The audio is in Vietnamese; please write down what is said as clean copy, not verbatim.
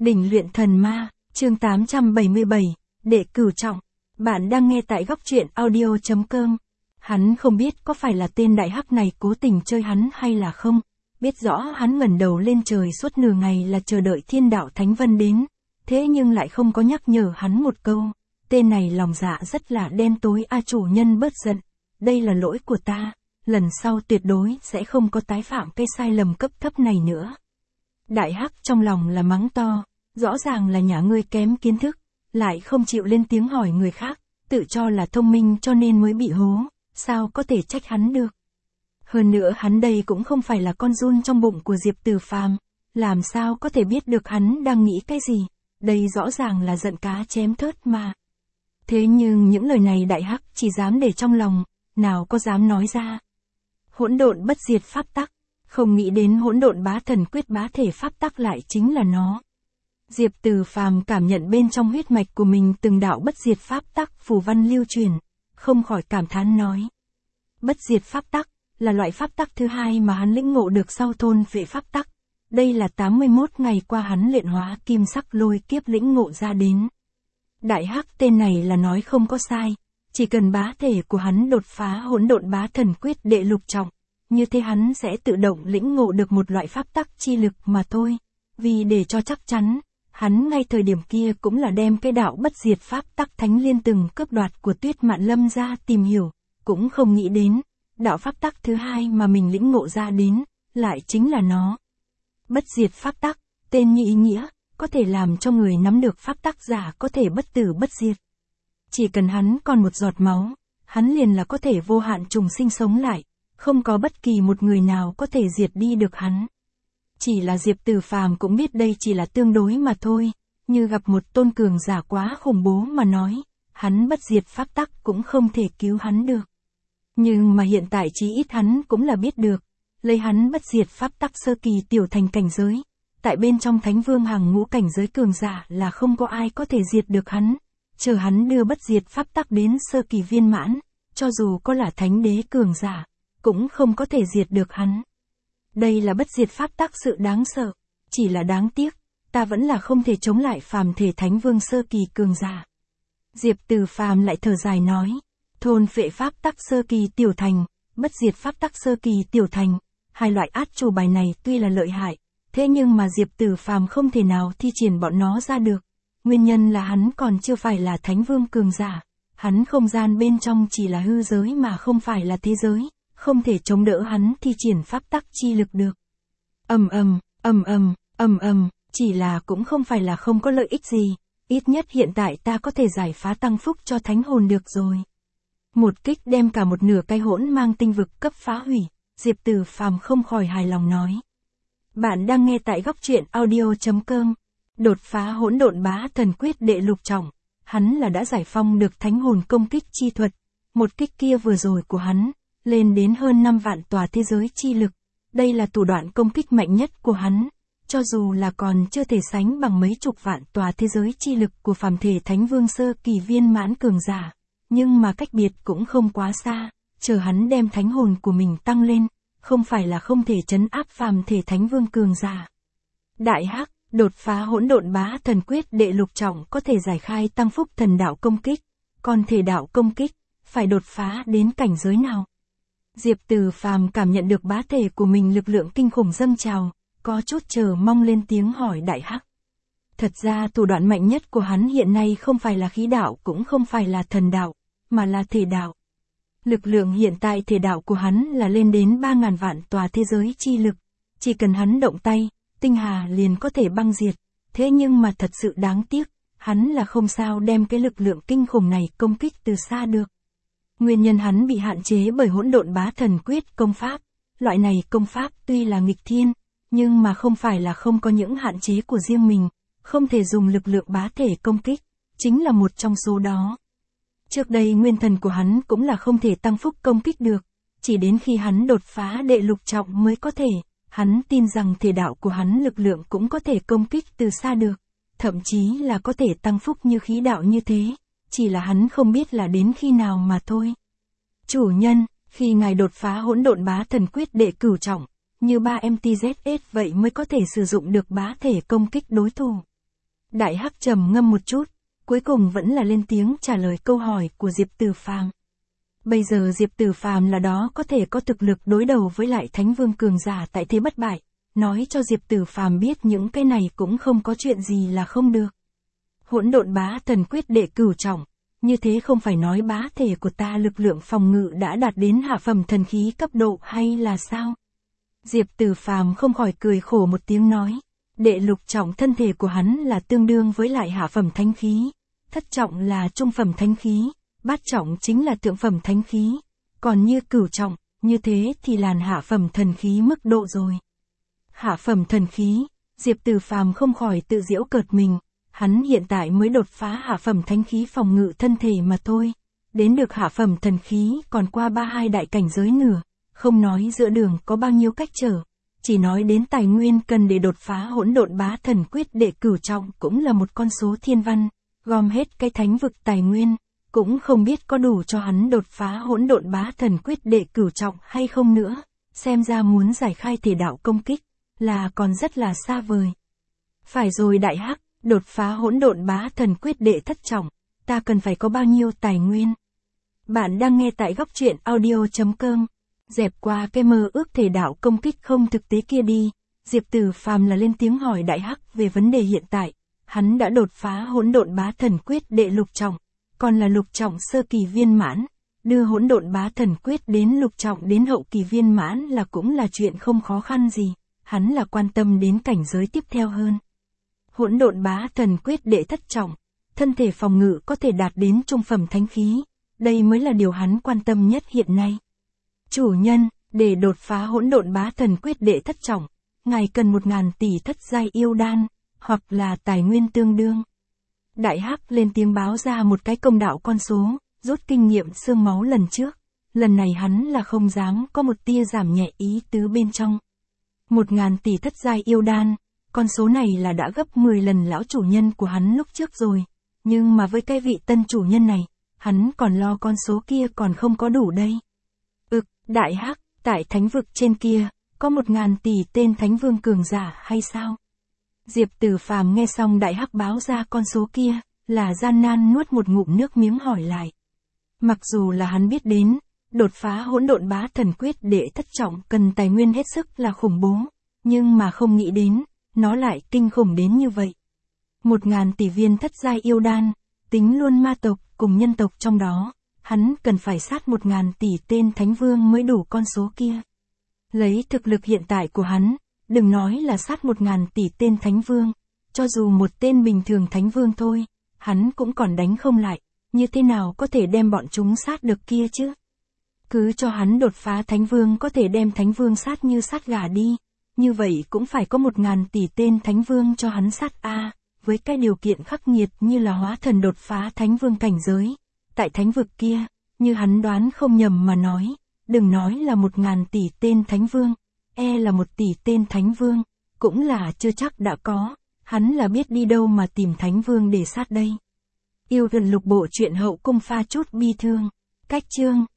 Đỉnh luyện thần ma, chương 877, đệ cửu trọng. Bạn đang nghe tại góc truyện audio.com. Hắn không biết có phải là tên đại hắc này cố tình chơi hắn hay là không. Biết rõ hắn ngẩng đầu lên trời suốt nửa ngày là chờ đợi thiên đạo Thánh Vân đến. Thế nhưng lại không có nhắc nhở hắn một câu. Tên này lòng dạ rất là đen tối. Chủ nhân bớt giận. Đây là lỗi của ta. Lần sau tuyệt đối sẽ không có tái phạm cái sai lầm cấp thấp này nữa. Đại hắc trong lòng là mắng to. Rõ ràng là nhà ngươi kém kiến thức. Lại không chịu lên tiếng hỏi người khác. Tự cho là thông minh cho nên mới bị hố. Sao có thể trách hắn được. Hơn nữa hắn đây cũng không phải là con giun trong bụng của Diệp Từ Phàm. Làm sao có thể biết được hắn đang nghĩ cái gì. Đây rõ ràng là giận cá chém thớt mà. Thế nhưng những lời này đại hắc chỉ dám để trong lòng. Nào có dám nói ra. Hỗn độn bất diệt pháp tắc. Không nghĩ đến hỗn độn bá thần quyết bá thể pháp tắc lại chính là nó. Diệp Từ Phàm cảm nhận bên trong huyết mạch của mình từng đạo bất diệt pháp tắc phù văn lưu truyền, không khỏi cảm thán nói. Bất diệt pháp tắc là loại pháp tắc thứ hai mà hắn lĩnh ngộ được sau thôn vệ pháp tắc. Đây là 81 ngày qua hắn luyện hóa kim sắc lôi kiếp lĩnh ngộ ra đến. Đại hắc tên này là nói không có sai, chỉ cần bá thể của hắn đột phá hỗn độn bá thần quyết đệ lục trọng, như thế hắn sẽ tự động lĩnh ngộ được một loại pháp tắc chi lực mà thôi. Vì để cho chắc chắn, hắn ngay thời điểm kia cũng là đem cái đạo bất diệt pháp tắc thánh liên từng cướp đoạt của Tuyết Mạn Lâm ra tìm hiểu, cũng không nghĩ đến, đạo pháp tắc thứ hai mà mình lĩnh ngộ ra đến, lại chính là nó. Bất diệt pháp tắc, tên như ý nghĩa, có thể làm cho người nắm được pháp tắc giả có thể bất tử bất diệt. Chỉ cần hắn còn một giọt máu, hắn liền là có thể vô hạn trùng sinh sống lại, không có bất kỳ một người nào có thể diệt đi được hắn. Chỉ là Diệp Từ Phàm cũng biết đây chỉ là tương đối mà thôi, như gặp một tôn cường giả quá khủng bố mà nói, hắn bất diệt pháp tắc cũng không thể cứu hắn được. Nhưng mà hiện tại chí ít hắn cũng là biết được, lấy hắn bất diệt pháp tắc sơ kỳ tiểu thành cảnh giới, tại bên trong Thánh Vương hàng ngũ cảnh giới cường giả là không có ai có thể diệt được hắn, chờ hắn đưa bất diệt pháp tắc đến sơ kỳ viên mãn, cho dù có là thánh đế cường giả, cũng không có thể diệt được hắn. Đây là bất diệt pháp tắc sự đáng sợ, chỉ là đáng tiếc, ta vẫn là không thể chống lại phàm thể Thánh Vương sơ kỳ cường giả. Diệp Từ Phàm lại thở dài nói, thôn phệ pháp tắc sơ kỳ tiểu thành, bất diệt pháp tắc sơ kỳ tiểu thành, hai loại át chủ bài này tuy là lợi hại, thế nhưng mà Diệp Từ Phàm không thể nào thi triển bọn nó ra được. Nguyên nhân là hắn còn chưa phải là Thánh Vương cường giả, hắn không gian bên trong chỉ là hư giới mà không phải là thế giới. Không thể chống đỡ hắn thi triển pháp tắc chi lực được. Chỉ là cũng không phải là không có lợi ích gì, ít nhất hiện tại ta có thể giải phá tăng phúc cho thánh hồn được rồi. Một kích đem cả một nửa cái hỗn mang tinh vực cấp phá hủy, Diệp Từ Phàm không khỏi hài lòng nói. Bạn đang nghe tại góc truyện audio.com. Đột phá hỗn độn bá thần quyết đệ lục trọng, hắn là đã giải phong được thánh hồn công kích chi thuật, một kích kia vừa rồi của hắn lên đến hơn 5 vạn tòa thế giới chi lực. Đây là thủ đoạn công kích mạnh nhất của hắn, cho dù là còn chưa thể sánh bằng mấy chục vạn tòa thế giới chi lực của phàm thể Thánh Vương sơ kỳ viên mãn cường giả, nhưng mà cách biệt cũng không quá xa, chờ hắn đem thánh hồn của mình tăng lên, không phải là không thể trấn áp phàm thể Thánh Vương cường giả. Đại hắc, đột phá hỗn độn bá thần quyết đệ lục trọng có thể giải khai tăng phúc thần đạo công kích, còn thể đạo công kích, phải đột phá đến cảnh giới nào? Diệp Từ Phàm cảm nhận được bá thể của mình lực lượng kinh khủng dâng trào, có chút chờ mong lên tiếng hỏi đại hắc. Thật ra thủ đoạn mạnh nhất của hắn hiện nay không phải là khí đạo cũng không phải là thần đạo, mà là thể đạo. Lực lượng hiện tại thể đạo của hắn là lên đến 3.000 vạn tòa thế giới chi lực, chỉ cần hắn động tay, tinh hà liền có thể băng diệt, thế nhưng mà thật sự đáng tiếc, hắn là không sao đem cái lực lượng kinh khủng này công kích từ xa được. Nguyên nhân hắn bị hạn chế bởi hỗn độn bá thần quyết công pháp. Loại này công pháp tuy là nghịch thiên, nhưng mà không phải là không có những hạn chế của riêng mình, không thể dùng lực lượng bá thể công kích, chính là một trong số đó. Trước đây nguyên thần của hắn cũng là không thể tăng phúc công kích được, chỉ đến khi hắn đột phá đệ lục trọng mới có thể, hắn tin rằng thể đạo của hắn lực lượng cũng có thể công kích từ xa được, thậm chí là có thể tăng phúc như khí đạo như thế. Chỉ là hắn không biết là đến khi nào mà thôi. Chủ nhân, khi ngài đột phá hỗn độn bá thần quyết đệ cửu trọng, như 3MTZS vậy mới có thể sử dụng được bá thể công kích đối thủ. Đại Hắc trầm ngâm một chút, cuối cùng vẫn là lên tiếng trả lời câu hỏi của Diệp Tử Phàm. Bây giờ Diệp Tử Phàm là đó có thể có thực lực đối đầu với lại Thánh Vương cường giả tại thế bất bại, nói cho Diệp Tử Phàm biết những cái này cũng không có chuyện gì là không được. Hỗn độn bá thần quyết đệ cửu trọng, như thế không phải nói bá thể của ta lực lượng phòng ngự đã đạt đến hạ phẩm thần khí cấp độ hay là sao? Diệp Tử Phàm không khỏi cười khổ một tiếng nói, đệ lục trọng thân thể của hắn là tương đương với lại hạ phẩm thánh khí, thất trọng là trung phẩm thánh khí, bát trọng chính là thượng phẩm thánh khí, còn như cửu trọng, như thế thì là hạ phẩm thần khí mức độ rồi. Hạ phẩm thần khí, Diệp Tử Phàm không khỏi tự giễu cợt mình, hắn hiện tại mới đột phá hạ phẩm thánh khí phòng ngự thân thể mà thôi, đến được hạ phẩm thần khí còn qua 32 đại cảnh giới nửa, không nói giữa đường có bao nhiêu cách trở, chỉ nói đến tài nguyên cần để đột phá hỗn độn bá thần quyết đệ cửu trọng cũng là một con số thiên văn, gom hết cái thánh vực tài nguyên, cũng không biết có đủ cho hắn đột phá hỗn độn bá thần quyết đệ cửu trọng hay không nữa, xem ra muốn giải khai thể đạo công kích, là còn rất là xa vời. Phải rồi Đại Hắc, đột phá hỗn độn bá thần quyết đệ thất trọng, ta cần phải có bao nhiêu tài nguyên? Bạn đang nghe tại góc truyện audio.com. Dẹp qua cái mơ ước thể đạo công kích không thực tế kia đi, Diệp Tử Phàm là lên tiếng hỏi Đại Hắc về vấn đề hiện tại, hắn đã đột phá hỗn độn bá thần quyết đệ lục trọng, còn là lục trọng sơ kỳ viên mãn, đưa hỗn độn bá thần quyết đến lục trọng đến hậu kỳ viên mãn là cũng là chuyện không khó khăn gì, hắn là quan tâm đến cảnh giới tiếp theo hơn. Hỗn độn bá thần quyết đệ thất trọng, thân thể phòng ngự có thể đạt đến trung phẩm thánh khí, đây mới là điều hắn quan tâm nhất hiện nay. Chủ nhân, để đột phá hỗn độn bá thần quyết đệ thất trọng, ngài cần 1000 tỷ thất giai yêu đan, hoặc là tài nguyên tương đương. Đại Hắc lên tiếng báo ra một cái công đạo con số, rút kinh nghiệm xương máu lần trước, lần này hắn là không dám có một tia giảm nhẹ ý tứ bên trong. 1000 tỷ thất giai yêu đan, con số này là đã gấp 10 lần lão chủ nhân của hắn lúc trước rồi, nhưng mà với cái vị tân chủ nhân này, hắn còn lo con số kia còn không có đủ đây. Đại Hắc, tại thánh vực trên kia, có 1000 tỷ tên thánh vương cường giả hay sao? Diệp Tử Phàm nghe xong Đại Hắc báo ra con số kia, là gian nan nuốt một ngụm nước miếng hỏi lại. Mặc dù là hắn biết đến, đột phá hỗn độn bá thần quyết đệ thất trọng cần tài nguyên hết sức là khủng bố, nhưng mà không nghĩ đến, nó lại kinh khủng đến như vậy. 1000 tỷ viên thất giai yêu đan, tính luôn ma tộc cùng nhân tộc trong đó, hắn cần phải sát 1000 tỷ tên thánh vương mới đủ con số kia. Lấy thực lực hiện tại của hắn, đừng nói là sát 1000 tỷ tên thánh vương, cho dù một tên bình thường thánh vương thôi, hắn cũng còn đánh không lại, như thế nào có thể đem bọn chúng sát được kia chứ? Cứ cho hắn đột phá thánh vương có thể đem thánh vương sát như sát gà đi, như vậy cũng phải có 1000 tỷ tên thánh vương cho hắn sát a, với cái điều kiện khắc nghiệt như là hóa thần đột phá thánh vương cảnh giới. Tại thánh vực kia, như hắn đoán không nhầm mà nói, đừng nói là 1000 tỷ tên thánh vương, là 1 tỷ tên thánh vương, cũng là chưa chắc đã có, hắn là biết đi đâu mà tìm thánh vương để sát đây. Yêu gần lục bộ truyện hậu cung pha chút bi thương, cách chương.